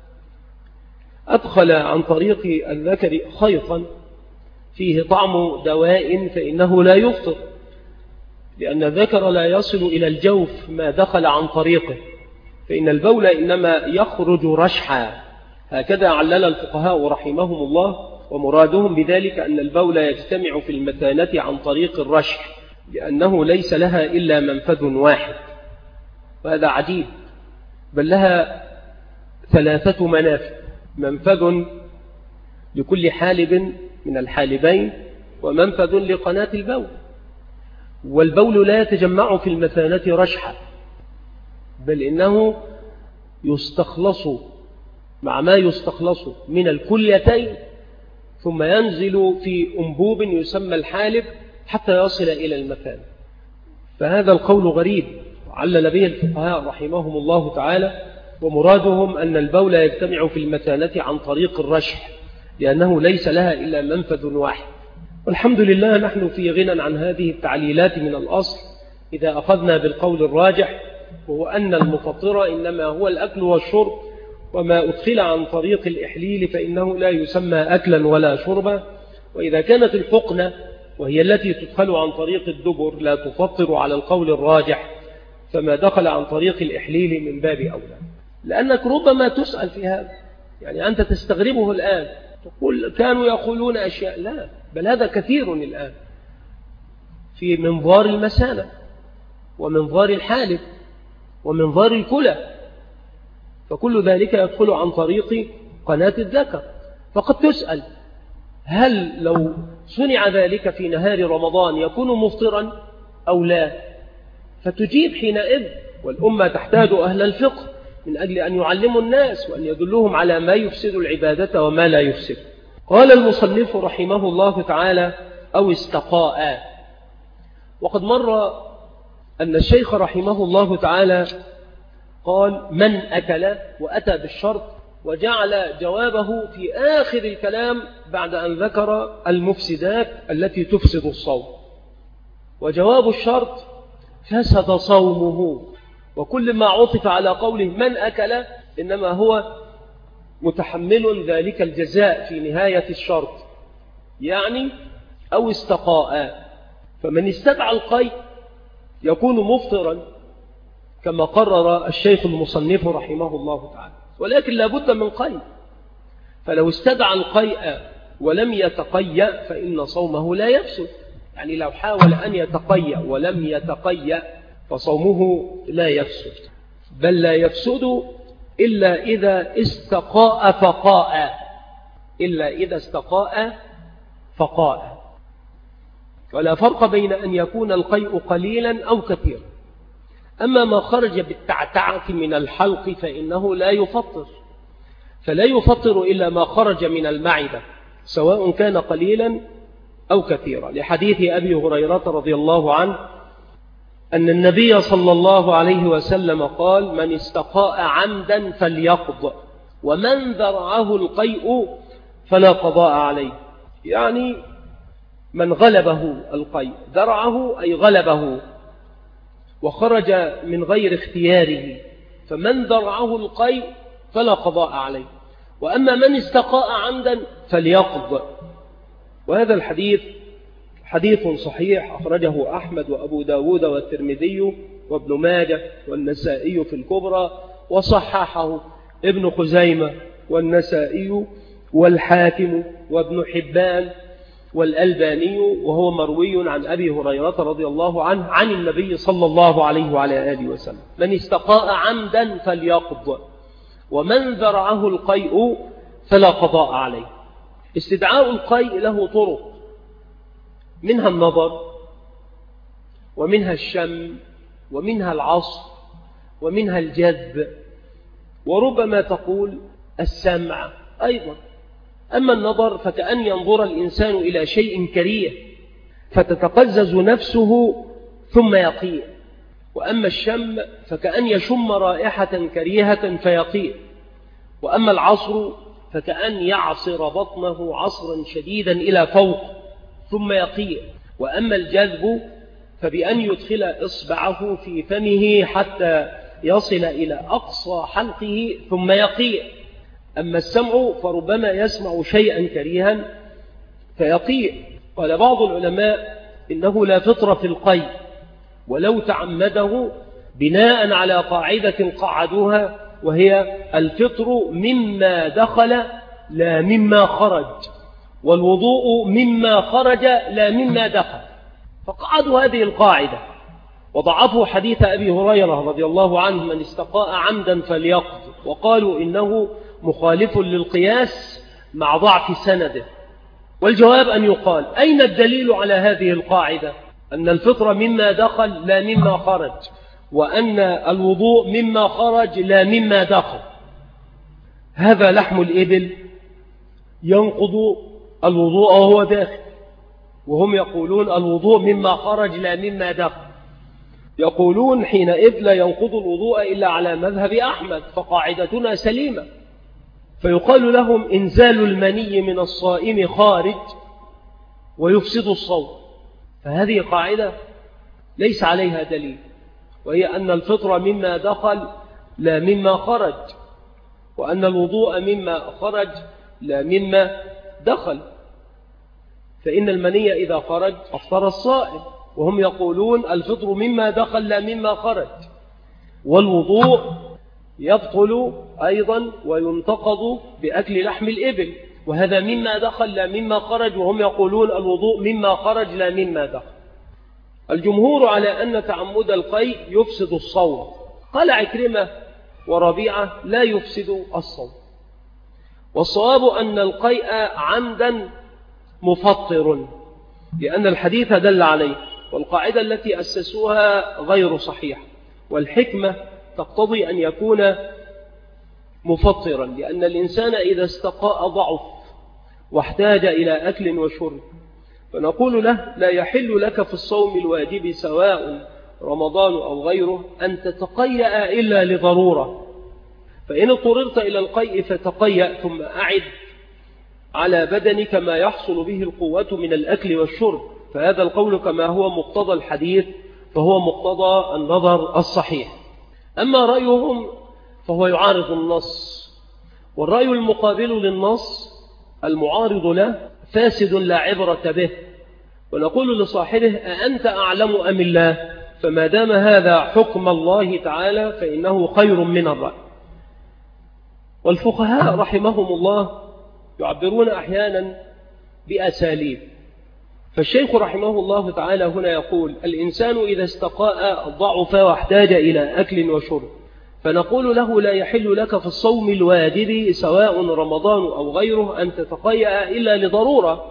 أدخل عن طريق الذكر خيطا فيه طعم دواء فإنه لا يفطر، لأن الذكر لا يصل إلى الجوف ما دخل عن طريقه، فإن البول إنما يخرج رشحا. هكذا علل الفقهاء رحمهم الله، ومرادهم بذلك أن البول يجتمع في المثانة عن طريق الرشح، لأنه ليس لها إلا منفذ واحد. وهذا عجيب، بل لها 3 منافذ: منفذ لكل حالب من الحالبين، ومنفذ لقناة البول. والبول لا يتجمع في المثانة رشحا، بل إنه يستخلص مع ما يستخلص من الكليتين، ثم ينزل في أنبوب يسمى الحالب حتى يصل إلى المثانة. فهذا القول غريب علل به الفقهاء رحمهم الله تعالى، ومرادهم أن البول يجتمع في المثانة عن طريق الرشح، لأنه ليس لها إلا منفذ واحد. والحمد لله نحن في غنى عن هذه التعليلات من الأصل إذا أخذنا بالقول الراجح، وهو أن المفطر إنما هو الأكل والشرب، وما أدخل عن طريق الإحليل فإنه لا يسمى أكلا ولا شربا. وإذا كانت الحقنة وهي التي تدخل عن طريق الدبر لا تفطر على القول الراجح، فما دخل عن طريق الإحليل من باب أولى. لأنك ربما تسأل في هذا، يعني أنت تستغربه الآن، تقول كانوا يقولون أشياء، لا، بل هذا كثير الآن في منظار المثانة ومنظار الحالب ومنظار الكلى، فكل ذلك يدخل عن طريق قناة الذكر. فقد تسأل: هل لو صنع ذلك في نهار رمضان يكون مفطرا أو لا؟ فتجيب حينئذ، والأمة تحتاج أهل الفقه من أجل أن يعلموا الناس وأن يدلوهم على ما يفسد العبادة وما لا يفسد. قال المصنف رحمه الله تعالى: أو استقاء. وقد مر أن الشيخ رحمه الله تعالى قال: من أكل، وأتى بالشرط، وجعل جوابه في آخر الكلام بعد أن ذكر المفسدات التي تفسد الصوم. وجواب الشرط: فسد صومه. وكل ما عطف على قوله من أكل إنما هو متحمل ذلك الجزاء في نهاية الشرط، يعني أو استقاء. فمن استدعى القيء يكون مفطرا كما قرر الشيخ المصنف رحمه الله تعالى، ولكن لا بد من قيء. فلو استدعى القيء ولم يتقيأ فإن صومه لا يفسد، يعني لو حاول أن يتقيأ ولم يتقيأ فصومه لا يفسد، بل لا يفسد إلا إذا استقاء فقاء، إلا إذا استقاء فقاء. ولا فرق بين أن يكون القيء قليلا أو كثيرا. أما ما خرج بالتعتعة من الحلق فإنه لا يفطر، فلا يفطر إلا ما خرج من المعدة سواء كان قليلا أو كثيرا، لحديث أبي هريرة رضي الله عنه أن النبي صلى الله عليه وسلم قال: من استقاء عمدا فليقض، ومن ذرعه القيء فلا قضاء عليه. يعني من غلبه القيء، ذرعه أي غلبه وخرج من غير اختياره، فمن ذرعه القيء فلا قضاء عليه. وأما من استقاء عمدا فليقض. وهذا الحديث حديث صحيح أخرجه أحمد وأبو داود والترمذي وابن ماجه والنسائي في الكبرى، وصححه ابن خزيمة والنسائي والحاكم وابن حبان والألباني، وهو مروي عن أبي هريرة رضي الله عنه عن النبي صلى الله عليه وعلى آله وسلم: من استقاء عمدا فليقض، ومن ذرعه القيء فلا قضاء عليه. استدعاء القيء له طرق، منها النظر، ومنها الشم ومنها العصر ومنها الجذب، وربما تقول السمع أيضا. أما النظر فكأن ينظر الإنسان إلى شيء كريه فتتقزز نفسه ثم يقيء، وأما الشم فكأن يشم رائحة كريهة فيقيء، وأما العصر فكأن يعصر بطنه عصرا شديدا إلى فوق ثم يقيء، وأما الجذب فبأن يدخل إصبعه في فمه حتى يصل إلى أقصى حلقه ثم يقيء. أما السمع فربما يسمع شيئا كريها فيقيء. قال بعض العلماء إنه لا فطر في القيء، ولو تعمده بناء على قاعدة قعدوها، وهي الفطر مما دخل لا مما خرج، والوضوء مما خرج لا مما دخل، فقعدوا هذه القاعدة وضعفوا حديث أبي هريرة رضي الله عنه من استقاء عمدا فليقض، وقالوا إنه مخالف للقياس مع ضعف سنده. والجواب أن يقال أين الدليل على هذه القاعدة أن الفطر مما دخل لا مما خرج، وأن الوضوء مما خرج لا مما دخل؟ هذا لحم الإبل ينقض الوضوء وهو داخل، وهم يقولون الوضوء مما خرج لا مما دخل. يقولون حينئذ لا ينقض الوضوء إلا على مذهب أحمد، فقاعدتنا سليمة. فيقال لهم إنزال المني من الصائم خارج ويفسد الصوم، فهذه قاعدة ليس عليها دليل، وهي أن الفطر مما دخل لا مما خرج، وأن الوضوء مما خرج لا مما دخل، فإن المني إذا خرج أفطر الصائم، وهم يقولون الفطر مما دخل لا مما خرج، والوضوء يبطل أيضا وينتقض بأكل لحم الإبل، وهذا مما دخل لا مما خرج، وهم يقولون الوضوء مما خرج لا مما دخل. الجمهور على أن تعمد القيء يفسد الصوم. قال عكرمة وربيعة لا يفسد الصوم، والصواب أن القيء عمدا مفطر، لأن الحديث دل عليه، والقاعدة التي أسسوها غير صحيح، والحكمة تقتضي أن يكون مفطرا، لأن الإنسان إذا استقاء ضعف واحتاج إلى أكل وشرب، فنقول له لا يحل لك في الصوم الواجب سواء رمضان أو غيره أن تتقيأ إلا لضرورة، فإن اضطررت إلى القيء فتقيأ ثم أعد على بدنك ما يحصل به القوة من الأكل والشرب، فهذا القول كما هو مقتضى الحديث فهو مقتضى النظر الصحيح. أما رأيهم فهو يعارض النص، والرأي المقابل للنص المعارض له فاسد لا عبرة به، ونقول لصاحبه أأنت أعلم أم الله؟ فما دام هذا حكم الله تعالى فإنه خير من الرأي. والفقهاء رحمهم الله يعبرون أحيانا بأساليب، فالشيخ رحمه الله تعالى هنا يقول الإنسان إذا استقاء ضعف واحتاج إلى أكل وشرب، فنقول له لا يحل لك في الصوم الواجب سواء رمضان أو غيره أن تتقيأ إلا لضرورة.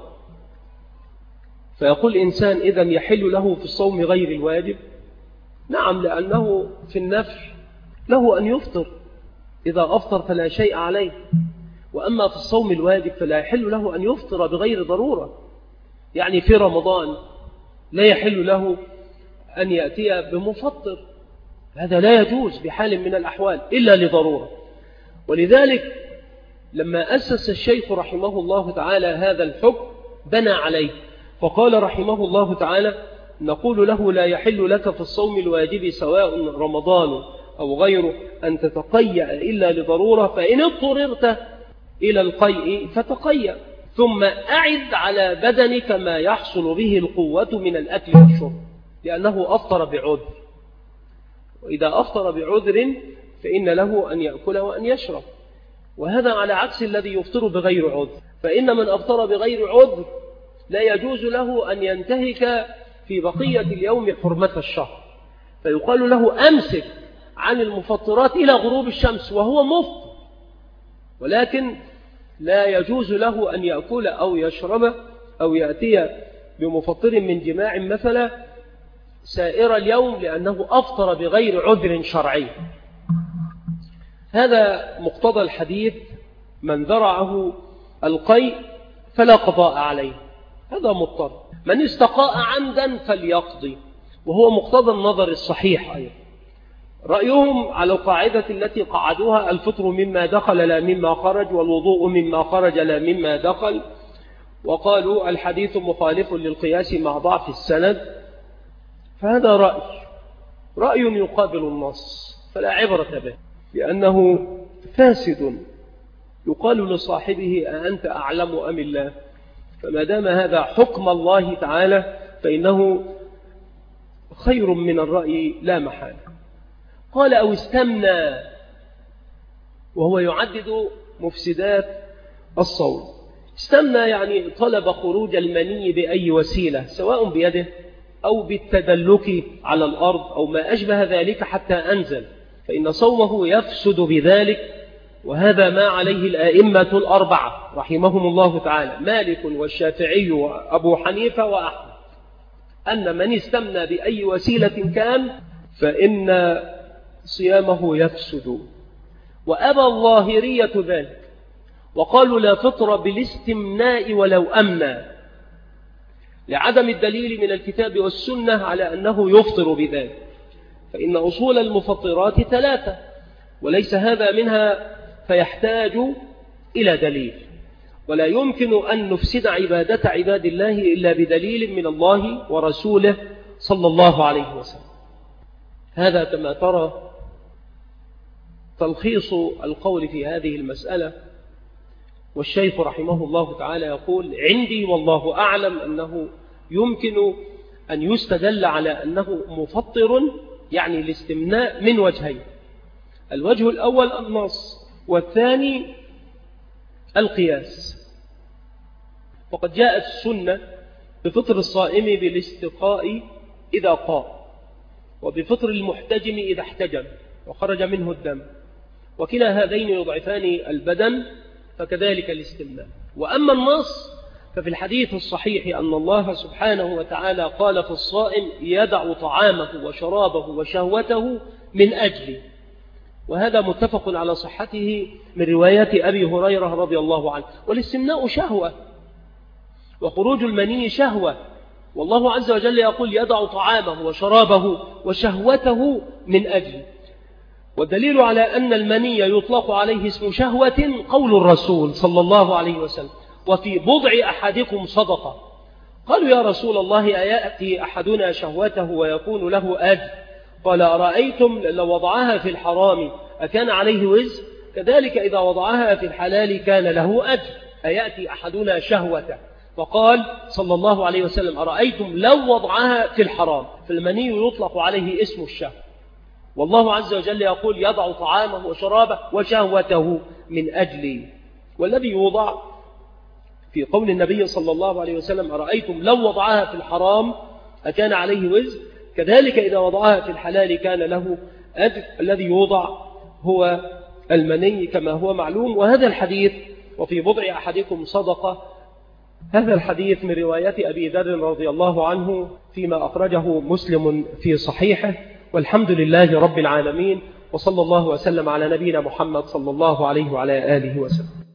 فيقول الإنسان إذن يحل له في الصوم غير الواجب؟ نعم، لأنه في النفل له أن يفطر، إذا أفطر فلا شيء عليه، وأما في الصوم الواجب فلا يحل له أن يفطر بغير ضرورة. يعني في رمضان لا يحل له أن يأتي بمفطر، هذا لا يجوز بحال من الأحوال إلا لضرورة. ولذلك لما أسس الشيخ رحمه الله تعالى هذا الحكم بنى عليه، فقال رحمه الله تعالى نقول له لا يحل لك في الصوم الواجب سواء رمضان أو غيره أن تتقيأ إلا لضرورة، فإن اضطررت إلى القيء فتقيأ، ثم أعد على بدنك ما يحصل به القوة من الأكل والشرب، لأنه أفطر بعذر، وإذا أفطر بعذر فإن له أن يأكل وأن يشرب، وهذا على عكس الذي يفطر بغير عذر. فإن من أفطر بغير عذر لا يجوز له أن ينتهك في بقية اليوم حرمة الشهر، فيقال له أمسك عن المفطرات إلى غروب الشمس وهو مفطر، ولكن لا يجوز له أن يأكل أو يشرب أو يأتي بمفطر من جماع مثلا سائر اليوم لأنه أفطر بغير عذر شرعي. هذا مقتضى الحديث: من ذرعه القيء فلا قضاء عليه، هذا مضطر. من استقاء عمدا فليقضي، وهو مقتضى النظر الصحيح أيضا. رأيهم على القاعدة التي قعدوها: الفطر مما دخل لا مما خرج، والوضوء مما خرج لا مما دخل. وقالوا الحديث مخالف للقياس مع ضعف السند. فهذا رأي يقابل النص فلا عبرة به، لأنه فاسد. يقال لصاحبه: أأنت أعلم أم الله؟ فما دام هذا حكم الله تعالى فإنه خير من الرأي لا محالة. قال: أو استمنى، وهو يعدد مفسدات الصوم. استمنى يعني طلب خروج المني بأي وسيلة، سواء بيده أو بالتدلك على الأرض أو ما أشبه ذلك حتى أنزل، فإن صومه يفسد بذلك. وهذا ما عليه الآئمة الأربعة رحمهم الله تعالى، مالك والشافعي وأبو حنيفة وأحمد، أن من استمنى بأي وسيلة كان فإن صيامه يفسد. وأبى الظاهرية ذلك وقالوا: لا فطر بالاستمناء ولو أمنى، لعدم الدليل من الكتاب والسنة على أنه يفطر بذلك، فإن أصول المفطرات 3 وليس هذا منها، فيحتاج إلى دليل. ولا يمكن أن نفسد عبادة عباد الله إلا بدليل من الله ورسوله صلى الله عليه وسلم. هذا كما ترى تلخيص القول في هذه المسألة. والشيخ رحمه الله تعالى يقول: عندي والله أعلم أنه يمكن أن يستدل على أنه مفطر، يعني الاستمناء، من وجهين: الوجه الأول النص، والثاني القياس. وقد جاءت السنة بفطر الصائم بالاستقاء إذا قام، وبفطر المحتجم إذا احتجم وخرج منه الدم، وكلا هذين يضعفان البدن، فكذلك الاستمناء. وأما النص ففي الحديث الصحيح أن الله سبحانه وتعالى قال في الصائم: يدع طعامه وشرابه وشهوته من أجله، وهذا متفق على صحته من رواية أبي هريرة رضي الله عنه. والاستمناء شهوة، وخروج المني شهوة، والله عز وجل يقول: يدع طعامه وشرابه وشهوته من أجله. والدليل على أن المني يطلق عليه اسم شهوة قول الرسول صلى الله عليه وسلم: وفي بضع أحدكم صدقة. قالوا: يا رسول الله، أيأتي أحدنا شهوته ويكون له أجر؟ قال: أرأيتم لو وضعها في الحرام أكان عليه وزر؟ كذلك إذا وضعها في الحلال كان له أجر. أيأتي أحدنا شهوته؟ فقال صلى الله عليه وسلم: أرأيتم لو وضعها في الحرام. فالمني يطلق عليه اسم الشهوة، والله عز وجل يقول: يضع طعامه وشرابه وشهوته من أجلي. والذي يوضع في قول النبي صلى الله عليه وسلم: أرأيتم لو وضعها في الحرام أكان عليه وزر؟ كذلك إذا وضعها في الحلال كان له أجر. الذي يوضع هو المني كما هو معلوم. وهذا الحديث: وفي بضع أحدكم صدقة، هذا الحديث من رواية أبي ذر رضي الله عنه فيما أخرجه مسلم في صحيحه. والحمد لله رب العالمين، وصلى الله وسلم على نبينا محمد صلى الله عليه وعلى آله وسلم.